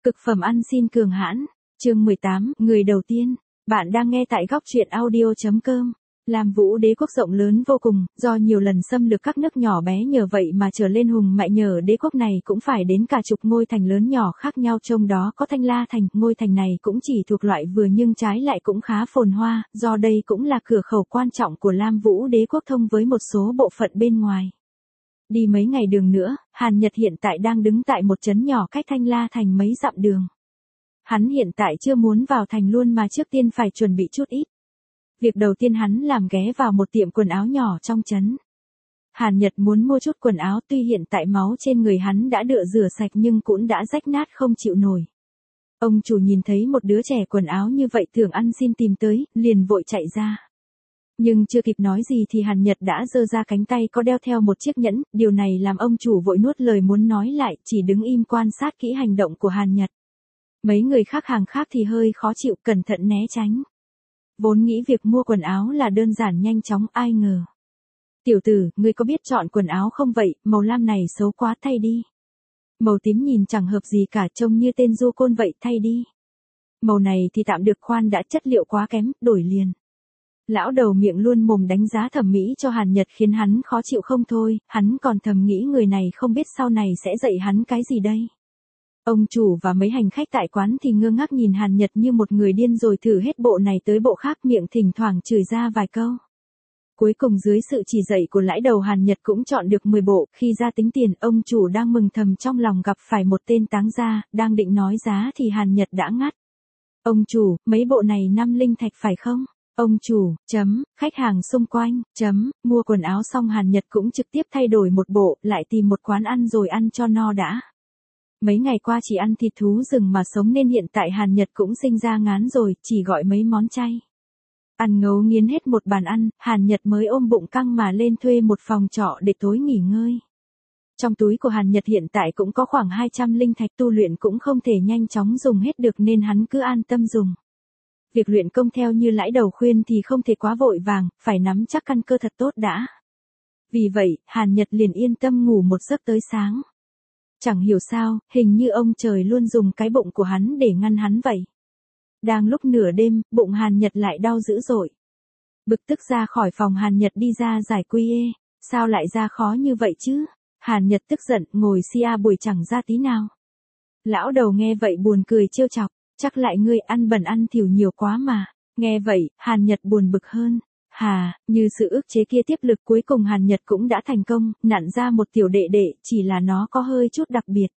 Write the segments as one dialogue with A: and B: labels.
A: Cực phẩm ăn xin cường hãn. Chương 18, người đầu tiên. Bạn đang nghe tại góc truyện audio.com. Lam Vũ Đế quốc rộng lớn vô cùng, do nhiều lần xâm lược các nước nhỏ bé nhờ vậy mà trở lên hùng mạnh, nhờ đế quốc này cũng phải đến cả chục ngôi thành lớn nhỏ khác nhau, trong đó có Thanh La thành. Ngôi thành này cũng chỉ thuộc loại vừa nhưng trái lại cũng khá phồn hoa, do đây cũng là cửa khẩu quan trọng của Lam Vũ Đế quốc thông với một số bộ phận bên ngoài. Đi mấy ngày đường nữa, Hàn Nhật hiện tại đang đứng tại một trấn nhỏ cách Thanh La thành mấy dặm đường. Hắn hiện tại chưa muốn vào thành luôn mà trước tiên phải chuẩn bị chút ít. Việc đầu tiên hắn làm ghé vào một tiệm quần áo nhỏ trong trấn. Hàn Nhật muốn mua chút quần áo, tuy hiện tại máu trên người hắn đã được rửa sạch nhưng cũng đã rách nát không chịu nổi. Ông chủ nhìn thấy một đứa trẻ quần áo như vậy tưởng ăn xin tìm tới, liền vội chạy ra. Nhưng chưa kịp nói gì thì Hàn Nhật đã giơ ra cánh tay có đeo theo một chiếc nhẫn, điều này làm ông chủ vội nuốt lời muốn nói lại, chỉ đứng im quan sát kỹ hành động của Hàn Nhật. Mấy người khác hàng khác thì hơi khó chịu, cẩn thận né tránh. Vốn nghĩ việc mua quần áo là đơn giản nhanh chóng, ai ngờ. Tiểu tử, ngươi có biết chọn quần áo không vậy, màu lam này xấu quá, thay đi. Màu tím nhìn chẳng hợp gì cả, trông như tên du côn vậy, thay đi. Màu này thì tạm được, khoan đã, chất liệu quá kém, đổi liền. Lão đầu miệng luôn mồm đánh giá thẩm mỹ cho Hàn Nhật khiến hắn khó chịu không thôi, hắn còn thầm nghĩ người này không biết sau này sẽ dạy hắn cái gì đây. Ông chủ và mấy hành khách tại quán thì ngơ ngác nhìn Hàn Nhật như một người điên rồi thử hết bộ này tới bộ khác, miệng thỉnh thoảng chửi ra vài câu. Cuối cùng dưới sự chỉ dạy của lão đầu Hàn Nhật cũng chọn được 10 bộ, khi ra tính tiền ông chủ đang mừng thầm trong lòng gặp phải một tên táng gia, đang định nói giá thì Hàn Nhật đã ngắt. Ông chủ, mấy bộ này 5 linh thạch phải không? Ông chủ, khách hàng xung quanh, mua quần áo xong Hàn Nhật cũng trực tiếp thay đổi một bộ, lại tìm một quán ăn rồi ăn cho no đã. Mấy ngày qua chỉ ăn thịt thú rừng mà sống nên hiện tại Hàn Nhật cũng sinh ra ngán rồi, chỉ gọi mấy món chay. Ăn ngấu nghiến hết một bàn ăn, Hàn Nhật mới ôm bụng căng mà lên thuê một phòng trọ để tối nghỉ ngơi. Trong túi của Hàn Nhật hiện tại cũng có khoảng 200 linh thạch, tu luyện cũng không thể nhanh chóng dùng hết được nên hắn cứ an tâm dùng. Việc luyện công theo như lão đầu khuyên thì không thể quá vội vàng, phải nắm chắc căn cơ thật tốt đã. Vì vậy, Hàn Nhật liền yên tâm ngủ một giấc tới sáng. Chẳng hiểu sao, hình như ông trời luôn dùng cái bụng của hắn để ngăn hắn vậy. Đang lúc nửa đêm, bụng Hàn Nhật lại đau dữ dội. Bực tức ra khỏi phòng Hàn Nhật đi ra giải quy ê, sao lại ra khó như vậy chứ? Hàn Nhật tức giận, ngồi xia bùi chẳng ra tí nào. Lão đầu nghe vậy buồn cười trêu chọc, chắc lại ngươi ăn bẩn ăn thỉu nhiều quá mà. Nghe vậy, Hàn Nhật buồn bực hơn. Như sự ức chế kia tiếp lực, cuối cùng Hàn Nhật cũng đã thành công, nặn ra một tiểu đệ đệ, chỉ là nó có hơi chút đặc biệt.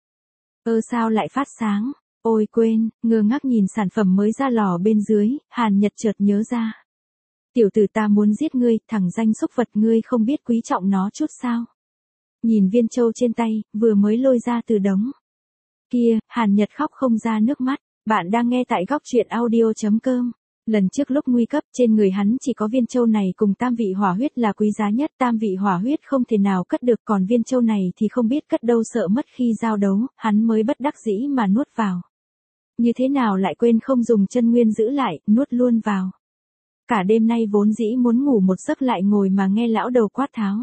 A: Sao lại phát sáng? Ôi quên, ngơ ngác nhìn sản phẩm mới ra lò bên dưới, Hàn Nhật chợt nhớ ra. Tiểu tử, ta muốn giết ngươi, thằng danh xúc vật, ngươi không biết quý trọng nó chút sao? Nhìn viên châu trên tay, vừa mới lôi ra từ đống kia, Hàn Nhật khóc không ra nước mắt. Bạn đang nghe tại góc truyện audio.com. Lần trước lúc nguy cấp, trên người hắn chỉ có viên châu này cùng tam vị hỏa huyết là quý giá nhất, tam vị hỏa huyết không thể nào cất được, còn viên châu này thì không biết cất đâu, sợ mất khi giao đấu, hắn mới bất đắc dĩ mà nuốt vào. Như thế nào lại quên không dùng chân nguyên giữ lại, nuốt luôn vào. Cả đêm nay vốn dĩ muốn ngủ một giấc lại ngồi mà nghe lão đầu quát tháo.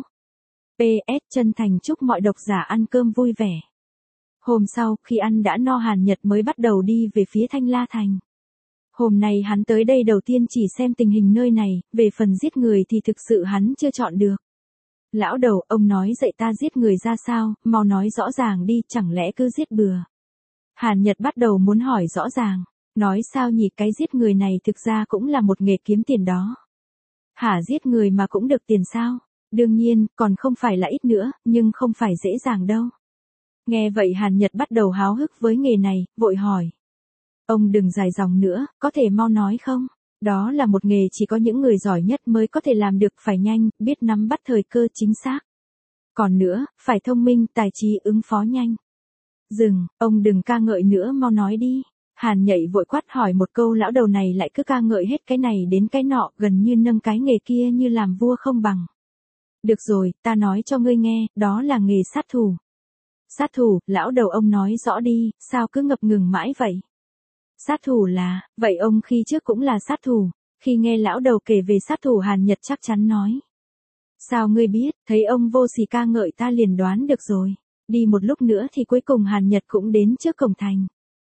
A: PS chân thành chúc mọi độc giả ăn cơm vui vẻ. Hôm sau, khi ăn đã no, Hàn Nhật mới bắt đầu đi về phía Thanh La thành. Hôm nay hắn tới đây đầu tiên chỉ xem tình hình nơi này, về phần giết người thì thực sự hắn chưa chọn được. Lão đầu, ông nói dạy ta giết người ra sao, mau nói rõ ràng đi, chẳng lẽ cứ giết bừa. Hàn Nhật bắt đầu muốn hỏi rõ ràng, nói sao nhỉ, cái giết người này thực ra cũng là một nghề kiếm tiền đó. Giết người mà cũng được tiền sao? Đương nhiên, còn không phải là ít nữa, nhưng không phải dễ dàng đâu. Nghe vậy Hàn Nhật bắt đầu háo hức với nghề này, vội hỏi. Ông đừng dài dòng nữa, có thể mau nói không? Đó là một nghề chỉ có những người giỏi nhất mới có thể làm được, phải nhanh, biết nắm bắt thời cơ chính xác. Còn nữa, phải thông minh, tài trí ứng phó nhanh. Dừng, ông đừng ca ngợi nữa, mau nói đi. Hàn Nhạy vội quát hỏi một câu, lão đầu này lại cứ ca ngợi hết cái này đến cái nọ, gần như nâng cái nghề kia như làm vua không bằng. Được rồi, ta nói cho ngươi nghe, đó là nghề sát thủ. Sát thủ, lão đầu ông nói rõ đi, sao cứ ngập ngừng mãi vậy? Sát thủ là, vậy ông khi trước cũng là sát thủ. Khi nghe lão đầu kể về sát thủ Hàn Nhật chắc chắn nói. Sao ngươi biết, thấy ông vô sỉ ca ngợi ta liền đoán được rồi. Đi một lúc nữa thì cuối cùng Hàn Nhật cũng đến trước cổng thành.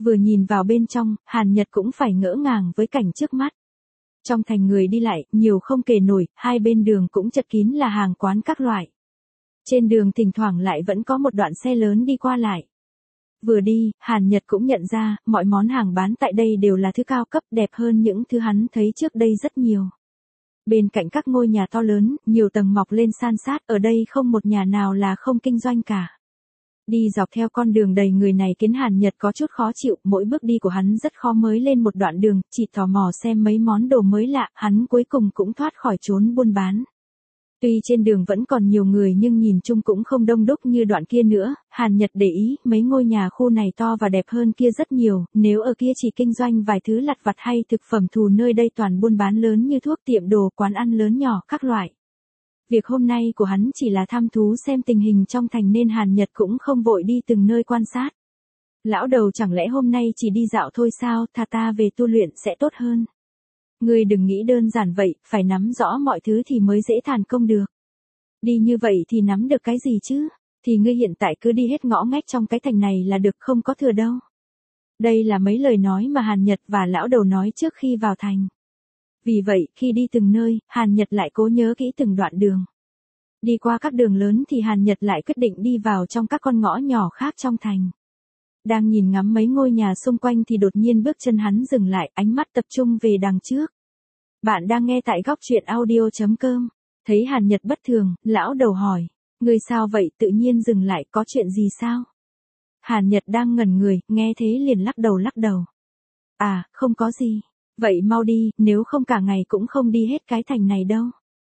A: Vừa nhìn vào bên trong, Hàn Nhật cũng phải ngỡ ngàng với cảnh trước mắt. Trong thành người đi lại, nhiều không kể nổi, hai bên đường cũng chật kín là hàng quán các loại. Trên đường thỉnh thoảng lại vẫn có một đoạn xe lớn đi qua lại. Vừa đi, Hàn Nhật cũng nhận ra, mọi món hàng bán tại đây đều là thứ cao cấp, đẹp hơn những thứ hắn thấy trước đây rất nhiều. Bên cạnh các ngôi nhà to lớn, nhiều tầng mọc lên san sát, ở đây không một nhà nào là không kinh doanh cả. Đi dọc theo con đường đầy người này khiến Hàn Nhật có chút khó chịu, mỗi bước đi của hắn rất khó mới lên một đoạn đường, chỉ tò mò xem mấy món đồ mới lạ, hắn cuối cùng cũng thoát khỏi chốn buôn bán. Tuy trên đường vẫn còn nhiều người nhưng nhìn chung cũng không đông đúc như đoạn kia nữa, Hàn Nhật để ý, mấy ngôi nhà khu này to và đẹp hơn kia rất nhiều, nếu ở kia chỉ kinh doanh vài thứ lặt vặt hay thực phẩm thù nơi đây toàn buôn bán lớn như thuốc tiệm đồ, quán ăn lớn nhỏ, các loại. Việc hôm nay của hắn chỉ là tham thú xem tình hình trong thành nên Hàn Nhật cũng không vội đi từng nơi quan sát. Lão đầu chẳng lẽ hôm nay chỉ đi dạo thôi sao, thà ta về tu luyện sẽ tốt hơn. Ngươi đừng nghĩ đơn giản vậy, phải nắm rõ mọi thứ thì mới dễ thành công được. Đi như vậy thì nắm được cái gì chứ? Thì ngươi hiện tại cứ đi hết ngõ ngách trong cái thành này là được, không có thừa đâu. Đây là mấy lời nói mà Hàn Nhật và lão đầu nói trước khi vào thành. Vì vậy, khi đi từng nơi, Hàn Nhật lại cố nhớ kỹ từng đoạn đường. Đi qua các đường lớn thì Hàn Nhật lại quyết định đi vào trong các con ngõ nhỏ khác trong thành. Đang nhìn ngắm mấy ngôi nhà xung quanh thì đột nhiên bước chân hắn dừng lại, ánh mắt tập trung về đằng trước. Bạn đang nghe tại góc truyện audio.com. Thấy Hàn Nhật bất thường, lão đầu hỏi. Người sao vậy, tự nhiên dừng lại, có chuyện gì sao? Hàn Nhật đang ngẩn người, nghe thế liền lắc đầu. À, không có gì. Vậy mau đi, nếu không cả ngày cũng không đi hết cái thành này đâu.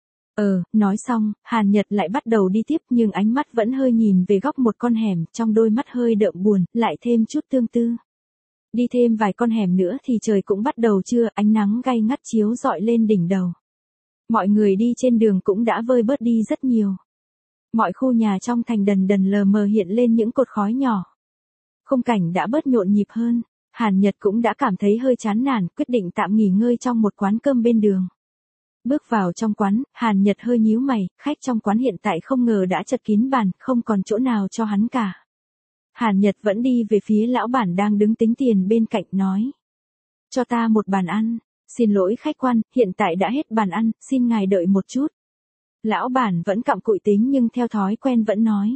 A: Nói xong, Hàn Nhật lại bắt đầu đi tiếp nhưng ánh mắt vẫn hơi nhìn về góc một con hẻm, trong đôi mắt hơi đượm buồn, lại thêm chút tương tư. Đi thêm vài con hẻm nữa thì trời cũng bắt đầu trưa, ánh nắng gay ngắt chiếu rọi lên đỉnh đầu. Mọi người đi trên đường cũng đã vơi bớt đi rất nhiều. Mọi khu nhà trong thành dần dần lờ mờ hiện lên những cột khói nhỏ. Khung cảnh đã bớt nhộn nhịp hơn. Hàn Nhật cũng đã cảm thấy hơi chán nản, quyết định tạm nghỉ ngơi trong một quán cơm bên đường. Bước vào trong quán, Hàn Nhật hơi nhíu mày, khách trong quán hiện tại không ngờ đã chật kín bàn, không còn chỗ nào cho hắn cả. Hàn Nhật vẫn đi về phía lão bản đang đứng tính tiền bên cạnh nói. Cho ta một bàn ăn. Xin lỗi khách quan, hiện tại đã hết bàn ăn, xin ngài đợi một chút. Lão bản vẫn cặm cụi tính nhưng theo thói quen vẫn nói.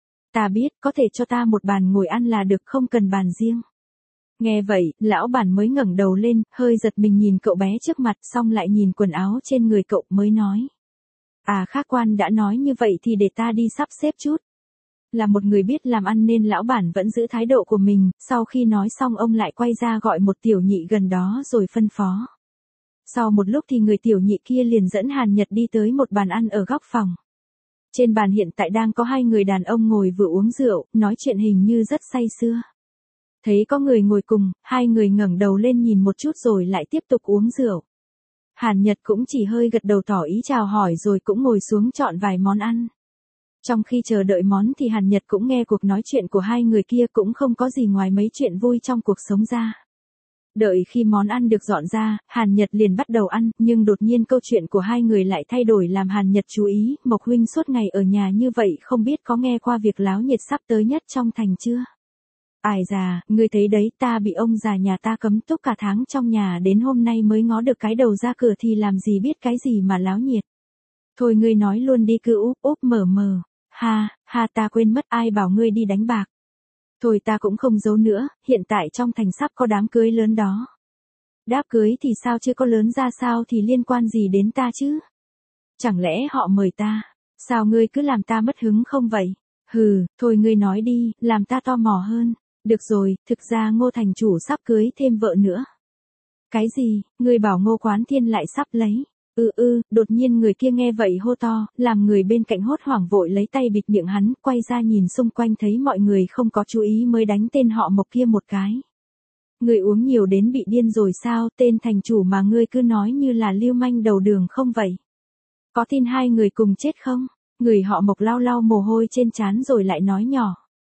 A: Ta biết, có thể cho ta một bàn ngồi ăn là được, không cần bàn riêng. Nghe vậy, lão bản mới ngẩng đầu lên, hơi giật mình nhìn cậu bé trước mặt, xong lại nhìn quần áo trên người cậu mới nói. À, khách quan đã nói như vậy thì để ta đi sắp xếp chút. Là một người biết làm ăn nên lão bản vẫn giữ thái độ của mình, sau khi nói xong ông lại quay ra gọi một tiểu nhị gần đó rồi phân phó. Sau một lúc thì người tiểu nhị kia liền dẫn Hàn Nhật đi tới một bàn ăn ở góc phòng. Trên bàn hiện tại đang có hai người đàn ông ngồi vừa uống rượu, nói chuyện hình như rất say sưa. Thấy có người ngồi cùng, hai người ngẩng đầu lên nhìn một chút rồi lại tiếp tục uống rượu. Hàn Nhật cũng chỉ hơi gật đầu tỏ ý chào hỏi rồi cũng ngồi xuống chọn vài món ăn. Trong khi chờ đợi món thì Hàn Nhật cũng nghe cuộc nói chuyện của hai người kia, cũng không có gì ngoài mấy chuyện vui trong cuộc sống ra. Đợi khi món ăn được dọn ra, Hàn Nhật liền bắt đầu ăn, nhưng đột nhiên câu chuyện của hai người lại thay đổi làm Hàn Nhật chú ý, Mộc huynh suốt ngày ở nhà như vậy không biết có nghe qua việc náo nhiệt sắp tới nhất trong thành chưa? Ai già, ngươi thấy đấy, ta bị ông già nhà ta cấm túc cả tháng trong nhà, đến hôm nay mới ngó được cái đầu ra cửa thì làm gì biết cái gì mà náo nhiệt. Thôi ngươi nói luôn đi, cứ úp úp mở mờ. Ha, ta quên mất, ai bảo ngươi đi đánh bạc. Thôi ta cũng không giấu nữa, hiện tại trong thành sắp có đám cưới lớn đó. Đám cưới thì sao chứ, có lớn ra sao thì liên quan gì đến ta chứ? Chẳng lẽ họ mời ta? Sao ngươi cứ làm ta mất hứng không vậy? Thôi ngươi nói đi, làm ta tò mò hơn. Được rồi, thực ra Ngô thành chủ sắp cưới thêm vợ nữa. Cái gì, ngươi bảo Ngô Quán Thiên lại sắp lấy? Đột nhiên người kia nghe vậy hô to, làm người bên cạnh hốt hoảng vội lấy tay bịt miệng hắn, quay ra nhìn xung quanh thấy mọi người không có chú ý mới đánh tên họ Mộc kia một cái. Ngươi uống nhiều đến bị điên rồi sao, tên thành chủ mà ngươi cứ nói như là lưu manh đầu đường không vậy? Có tin hai người cùng chết không? Người họ Mộc lau lau mồ hôi trên trán rồi lại nói nhỏ.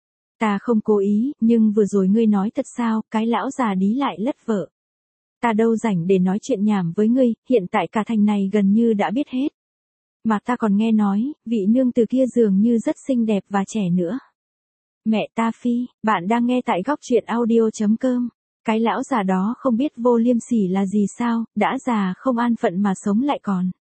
A: Ta không cố ý, nhưng vừa rồi ngươi nói thật sao, cái lão già đí lại lất vợ. Ta đâu rảnh để nói chuyện nhảm với ngươi, hiện tại cả thành này gần như đã biết hết. Mà ta còn nghe nói, vị nương từ kia dường như rất xinh đẹp và trẻ nữa. Mẹ ta phi, bạn đang nghe tại góc truyện audio.com. Cái lão già đó không biết vô liêm sỉ là gì sao, đã già không an phận mà sống lại còn.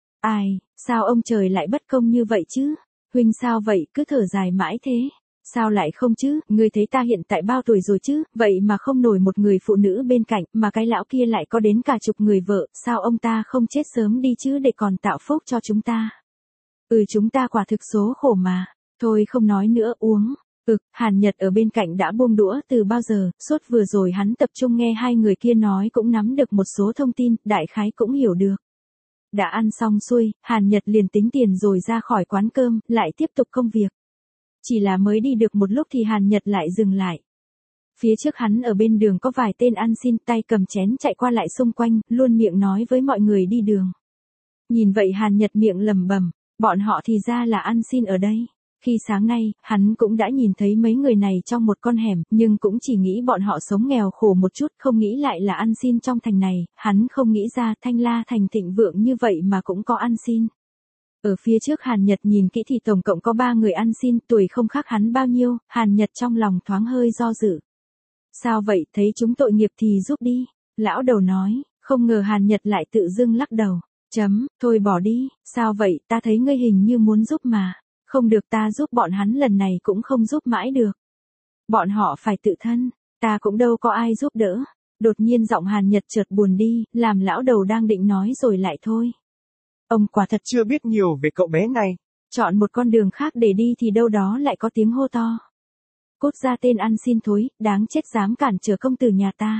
A: Ai, sao ông trời lại bất công như vậy chứ? Huynh sao vậy, cứ thở dài mãi thế? Sao lại không chứ, ngươi thấy ta hiện tại bao tuổi rồi chứ, vậy mà không nổi một người phụ nữ bên cạnh, mà cái lão kia lại có đến cả chục người vợ, sao ông ta không chết sớm đi chứ để còn tạo phúc cho chúng ta? Chúng ta quả thực số khổ mà. Thôi không nói nữa, uống. Hàn Nhật ở bên cạnh đã buông đũa từ bao giờ, suốt vừa rồi hắn tập trung nghe hai người kia nói cũng nắm được một số thông tin, đại khái cũng hiểu được. Đã ăn xong xuôi, Hàn Nhật liền tính tiền rồi ra khỏi quán cơm, lại tiếp tục công việc. Chỉ là mới đi được một lúc thì Hàn Nhật lại dừng lại. Phía trước hắn ở bên đường có vài tên ăn xin, tay cầm chén chạy qua lại xung quanh, luôn miệng nói với mọi người đi đường. Nhìn vậy Hàn Nhật miệng lẩm bẩm, bọn họ thì ra là ăn xin ở đây. Khi sáng nay, hắn cũng đã nhìn thấy mấy người này trong một con hẻm, nhưng cũng chỉ nghĩ bọn họ sống nghèo khổ một chút, không nghĩ lại là ăn xin trong thành này, hắn không nghĩ ra Thanh La thành thịnh vượng như vậy mà cũng có ăn xin. Ở phía trước Hàn Nhật nhìn kỹ thì tổng cộng có 3 người ăn xin, tuổi không khác hắn bao nhiêu, Hàn Nhật trong lòng thoáng hơi do dự. Sao vậy, thấy chúng tội nghiệp thì giúp đi, lão đầu nói, không ngờ Hàn Nhật lại tự dưng lắc đầu, thôi bỏ đi, sao vậy, ta thấy ngươi hình như muốn giúp mà. Không được, ta giúp bọn hắn lần này cũng không giúp mãi được. Bọn họ phải tự thân, ta cũng đâu có ai giúp đỡ. Đột nhiên giọng Hàn Nhật chợt buồn đi, làm lão đầu đang định nói rồi lại thôi. Ông quả thật
B: chưa biết nhiều về cậu bé này.
A: Chọn một con đường khác để đi thì đâu đó lại có tiếng hô to. Cút ra tên ăn xin thối, đáng chết dám cản trở công tử nhà ta.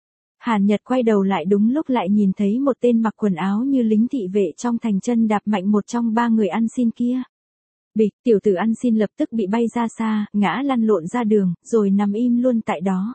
A: Hàn Nhật quay đầu lại đúng lúc lại nhìn thấy một tên mặc quần áo như lính thị vệ trong thành chân đạp mạnh một trong 3 người ăn xin kia. Bịch, tiểu tử ăn xin lập tức bị bay ra xa, ngã lăn lộn ra đường, rồi nằm im luôn tại đó.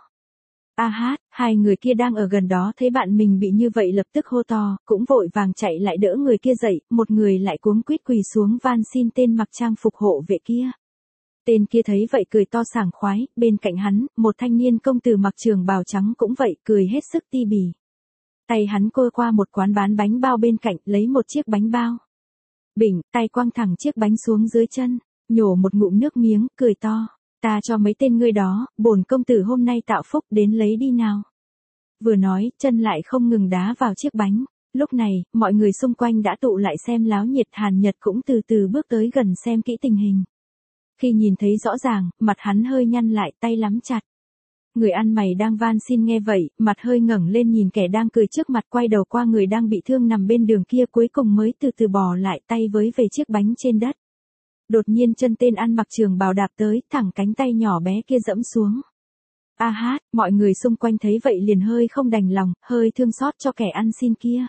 A: Hai người kia đang ở gần đó thấy bạn mình bị như vậy lập tức hô to, cũng vội vàng chạy lại đỡ người kia dậy, một người lại cuống quýt quỳ xuống van xin tên mặc trang phục hộ vệ kia. Tên kia thấy vậy cười to sảng khoái, bên cạnh hắn, một thanh niên công tử mặc trường bào trắng cũng vậy, cười hết sức ti bỉ. Tay hắn côi qua một quán bán bánh bao bên cạnh, lấy một chiếc bánh bao. Bỉnh, tay quăng thẳng chiếc bánh xuống dưới chân, nhổ một ngụm nước miếng, cười to. Ta cho mấy tên ngươi đó, bổn công tử hôm nay tạo phúc đến lấy đi nào. Vừa nói, chân lại không ngừng đá vào chiếc bánh. Lúc này, mọi người xung quanh đã tụ lại xem láo nhiệt, Hàn Nhật cũng từ từ bước tới gần xem kỹ tình hình. Khi nhìn thấy rõ ràng, mặt hắn hơi nhăn lại, tay nắm chặt. Người ăn mày đang van xin nghe vậy, mặt hơi ngẩng lên nhìn kẻ đang cười trước mặt, quay đầu qua người đang bị thương nằm bên đường kia, cuối cùng mới từ từ bò lại, tay với về chiếc bánh trên đất. Đột nhiên chân tên ăn mặc trường bào đạp tới, thẳng cánh tay nhỏ bé kia dẫm xuống. Mọi người xung quanh thấy vậy liền hơi không đành lòng, hơi thương xót cho kẻ ăn xin kia.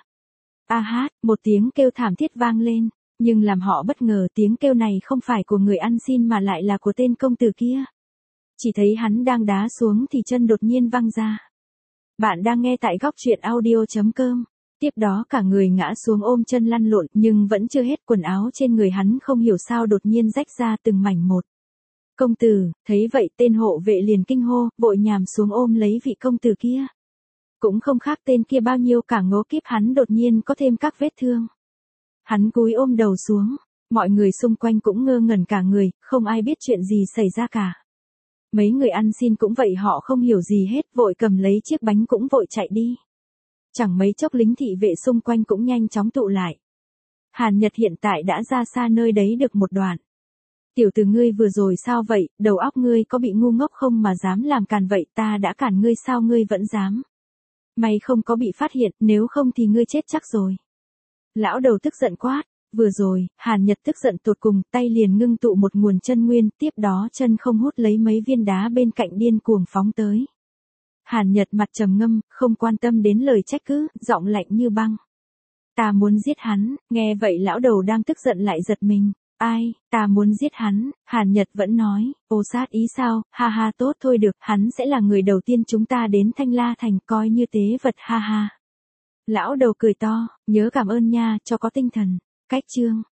A: Một tiếng kêu thảm thiết vang lên, nhưng làm họ bất ngờ tiếng kêu này không phải của người ăn xin mà lại là của tên công tử kia. Chỉ thấy hắn đang đá xuống thì chân đột nhiên văng ra. Bạn đang nghe tại góc truyện audio.com. Tiếp đó cả người ngã xuống ôm chân lăn lộn, nhưng vẫn chưa hết, quần áo trên người hắn không hiểu sao đột nhiên rách ra từng mảnh một. Công tử, thấy vậy tên hộ vệ liền kinh hô, vội nhàm xuống ôm lấy vị công tử kia. Cũng không khác tên kia bao nhiêu cả, ngố kiếp hắn đột nhiên có thêm các vết thương. Hắn cúi ôm đầu xuống, mọi người xung quanh cũng ngơ ngẩn cả người, không ai biết chuyện gì xảy ra cả. Mấy người ăn xin cũng vậy, họ không hiểu gì hết, vội cầm lấy chiếc bánh cũng vội chạy đi. Chẳng mấy chốc lính thị vệ xung quanh cũng nhanh chóng tụ lại. Hàn Nhật hiện tại đã ra xa nơi đấy được một đoạn. Tiểu tử ngươi vừa rồi sao vậy, đầu óc ngươi có bị ngu ngốc không mà dám làm càn vậy, ta đã cản ngươi sao ngươi vẫn dám. May không có bị phát hiện, nếu không thì ngươi chết chắc rồi. Lão đầu tức giận quát. Vừa rồi, Hàn Nhật tức giận tột cùng, tay liền ngưng tụ một nguồn chân nguyên, tiếp đó chân không hút lấy mấy viên đá bên cạnh điên cuồng phóng tới. Hàn Nhật mặt trầm ngâm, không quan tâm đến lời trách cứ, giọng lạnh như băng. Ta muốn giết hắn, nghe vậy lão đầu đang tức giận lại giật mình. Ai, ta muốn giết hắn, Hàn Nhật vẫn nói, ô sát ý sao, tốt thôi được, hắn sẽ là người đầu tiên chúng ta đến Thanh La Thành, coi như tế vật, Lão đầu cười to, nhớ cảm ơn nha, cho có tinh thần. Cách chương